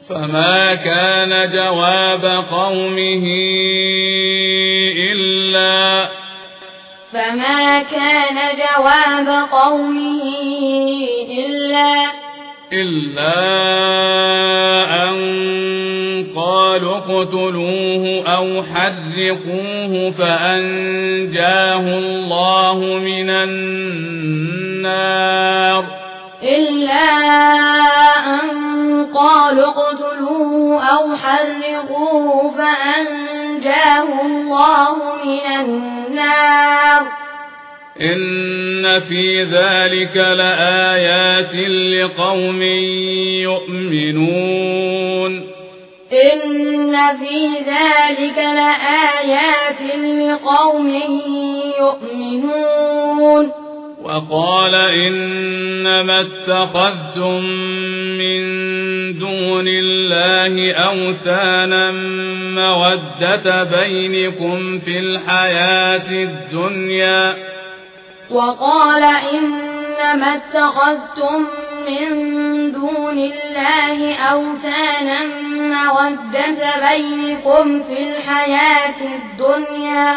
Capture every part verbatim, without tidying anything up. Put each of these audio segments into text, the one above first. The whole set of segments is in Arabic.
فما كان جواب قومه إلا فما كان جواب قومه إلا إلا أن قالوا اقتلوه أو حرقوه فأنجاه الله من النار إلا أن قالوا اقتلوه أو حرقوه فأنجاه الله من النار إن في ذلك لآيات لقوم يؤمنون إن في ذلك لآيات لقوم يؤمنون وقال إنما اتخذتم من دون الله أوثانا مودة بينكم في الحياة الدنيا وقال إنما اتخذتم من دون الله أوثانا مودة بينكم في الحياة الدنيا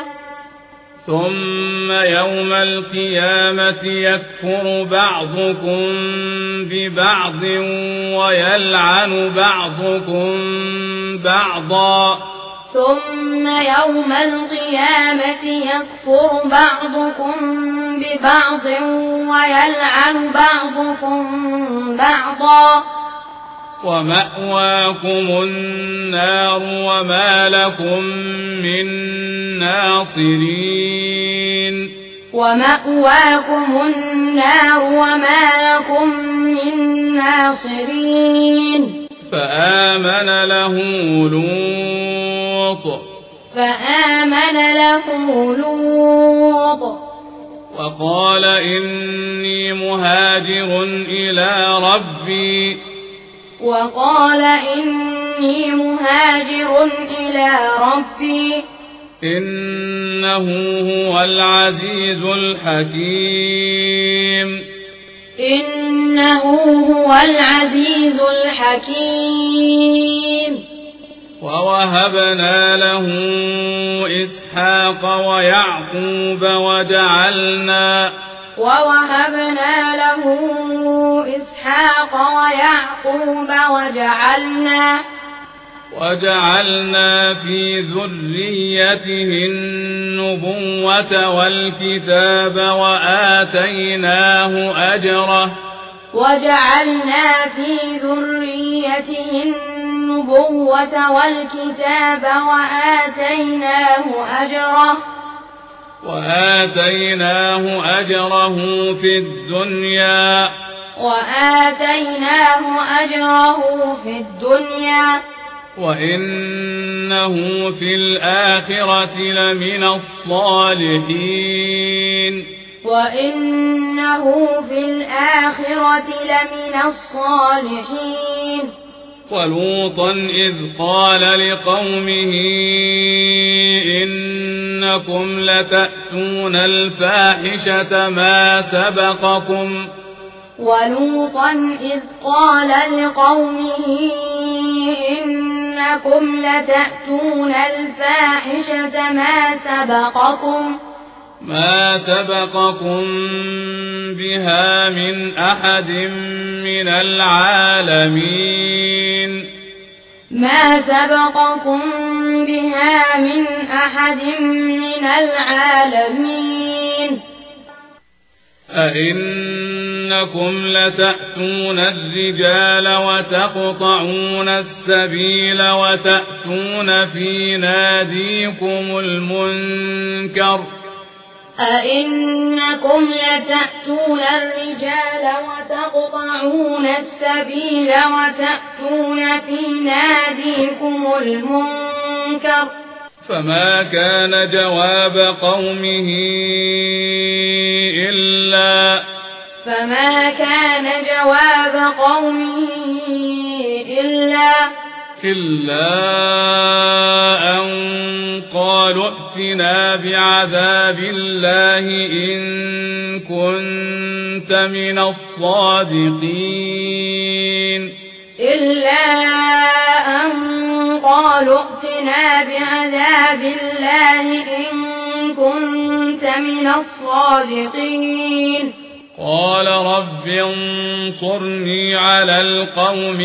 ثم يوم القيامة يكفر بعضكم ببعض ويلعن بعضكم بعضا ثم يوم القيامة يكفر بعضكم ببعض ويلعن بعضكم بعضا ومأواكم النار وما لكم من ناصرين ومأواكم النار وما لكم من ناصرين فآمن له لوط فآمن له لوط وقال إني مهاجر إلى ربي وقال إني مهاجر إلى ربي إنه هو العزيز الحكيم إنه هو العزيز الحكيم ووهبنا له إسحاق ويعقوب وجعلنا ووهبنا له إسحاق ويعقوب وجعلنا وجعلنا في ذريته النبوة والكتاب وآتيناه أجره وجعلنا في ذريته النبوة والكتاب وآتيناه أجره وآتيناه أجره في الدنيا وآتيناه أجره في الدنيا وإنه في الآخرة لمن الصالحين وإنه في الآخرة لمن الصالحين ولوطا إذ قال لقومه إنكم لتأتون الفاحشة ما سبقكم ولوطا إذ قال لقومه إنكم لتأتون الفاحشة ما سبقكم ما سبقكم بها من أحد من العالمين ما سبقكم بها من أحد من العالمين أئنكم لتأتون الرجال وتقطعون السبيل وتأتون في ناديكم المنكر أئنكم لتأتون الرجال وتقطعون السبيل وتأتون في ناديكم المنكر فما كان جواب قومه إلا فما كان جواب قومه إلا إلا أن قالوا ائتنا بعذاب الله إن كنت من الصادقين إلا قالوا ائتنا بعذاب الله إن كنت من الصادقين قال رب انصرني على القوم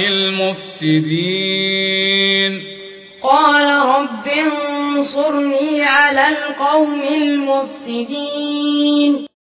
المفسدين قال رب انصرني على القوم المفسدين